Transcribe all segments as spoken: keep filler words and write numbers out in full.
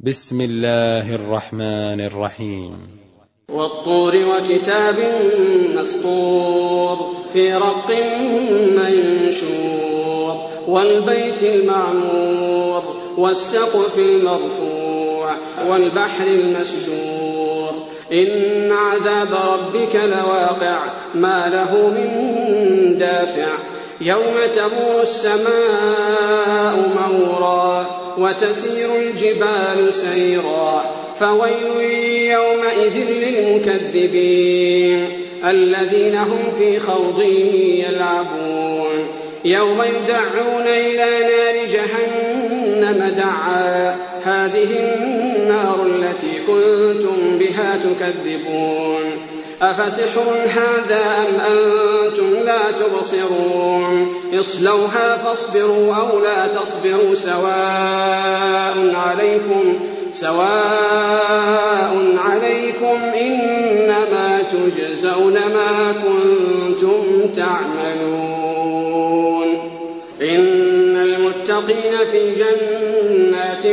بسم الله الرحمن الرحيم. والطور وكتاب مسطور في رق منشور والبيت المعمور والسقف المرفوع والبحر المسجور إن عذاب ربك لواقع ما له من دافع يوم تمور السماء مورا وتسير الجبال سيرا فويل يومئذ للمكذبين الذين هم في خوض يلعبون يوم يدعون إلى نار جهنم دعا هذه النار التي كنتم بها تكذبون أفسحر هذا أم أنتم لا تبصرون اصلوها فاصبروا أو لا تصبروا سواء عليكم سواء عليكم إنما تجزون ما كنتم تعملون إن المتقين في جنات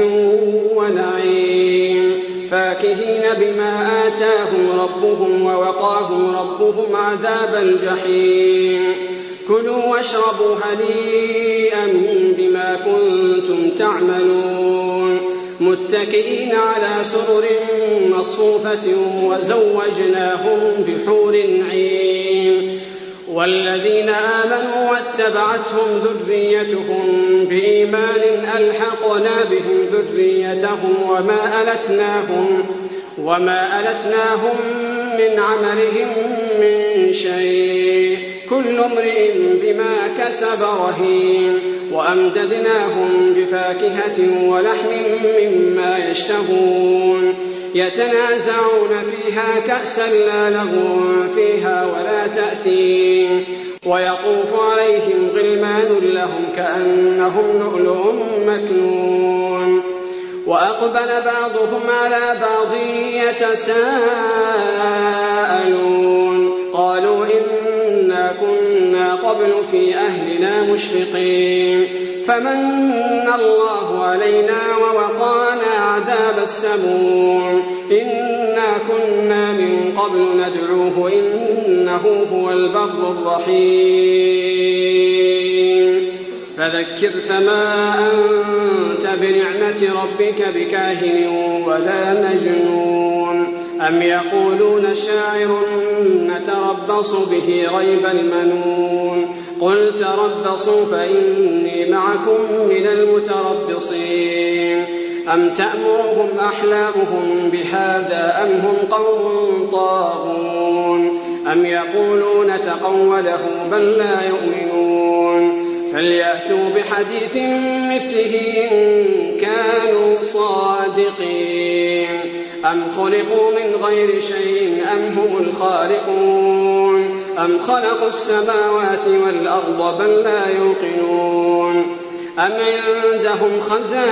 ونعيم فاكهين بما آتاهم ربهم ووقاهم ربهم عذاب الجحيم كلوا واشربوا هنيئا بما كنتم تعملون متكئين على سرر مصفوفة وزوجناهم بحور عين والذين آمنوا واتبعتهم ذريتهم بإيمان ألحقنا بهم ذريتهم وما ألتناهم, وما ألتناهم من عملهم من شيء كل امرئ بما كسب رهين وأمددناهم بفاكهة ولحم مما يشتهون يتنازعون فيها كأسا لا لغو فيها ولا تأثيم ويطوف عليهم غلمان لهم كأنهم لؤلؤ مكنون وأقبل بعضهم على بعض يتساءلون قالوا إنا كنا قبل في أهلنا مشفقين فمن الله علينا ووقانا عذاب السموم إنا كنا من قبل ندعوه إنه هو البر الرحيم فذكر فما أنت بنعمة ربك بكاهن ولا مجنون أم يقولون شاعر نتربص به ريب المنون قل تربصوا فإني معكم من المتربصين أم تأمرهم أحلامهم بهذا أم هم قوم طاغون أم يقولون تقوله بل لا يؤمنون فليأتوا بحديث مثله إن كانوا صادقين أم خلقوا من غير شيء أم هم الخالقون أم خلقوا السماوات والأرض بل لا يوقنون أم عندهم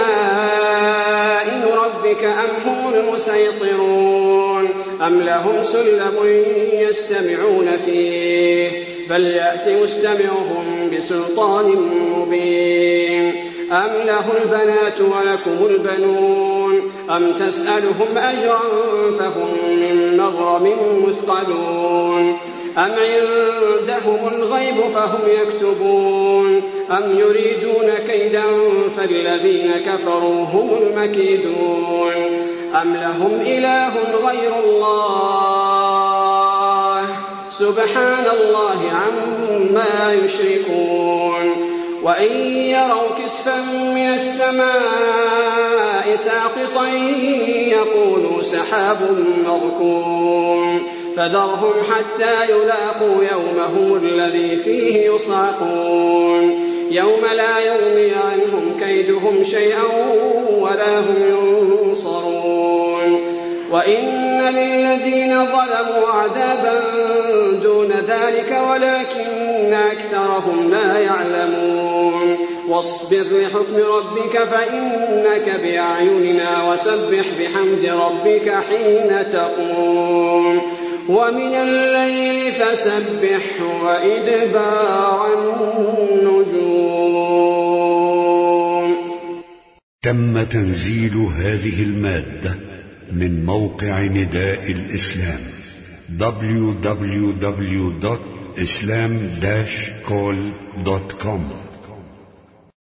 خزائن ربك أم هم المسيطرون أم لهم سلم يستمعون فيه بل يأتي مستمعهم بسلطان مبين أم له البنات ولكم البنون أم تسألهم أجرا فهم من مغرم مثقلون أم عندهم الغيب فهم يكتبون أم يريدون كيدا فالذين كفروا هم المكيدون أم لهم إله غير الله سبحان الله عما يشركون وإن يروا كسفا من السماء ساقطا يقولوا سحاب مركوم فذرهم حتى يلاقوا يومهم الذي فيه يصعقون يوم لا يغني عنهم كيدهم شيئا ولا هم ينصرون وإن للذين ظلموا عذابا دون ذلك ولكن أكثرهم لا يعلمون واصبر لحكم ربك فإنك بأعيننا وسبح بحمد ربك حين تقوم ومن الليل فسبح وإدبار النجوم. تم تنزيل هذه المادة من موقع نداء الإسلام دبليو دبليو دبليو دوت إسلام داش كول دوت كوم.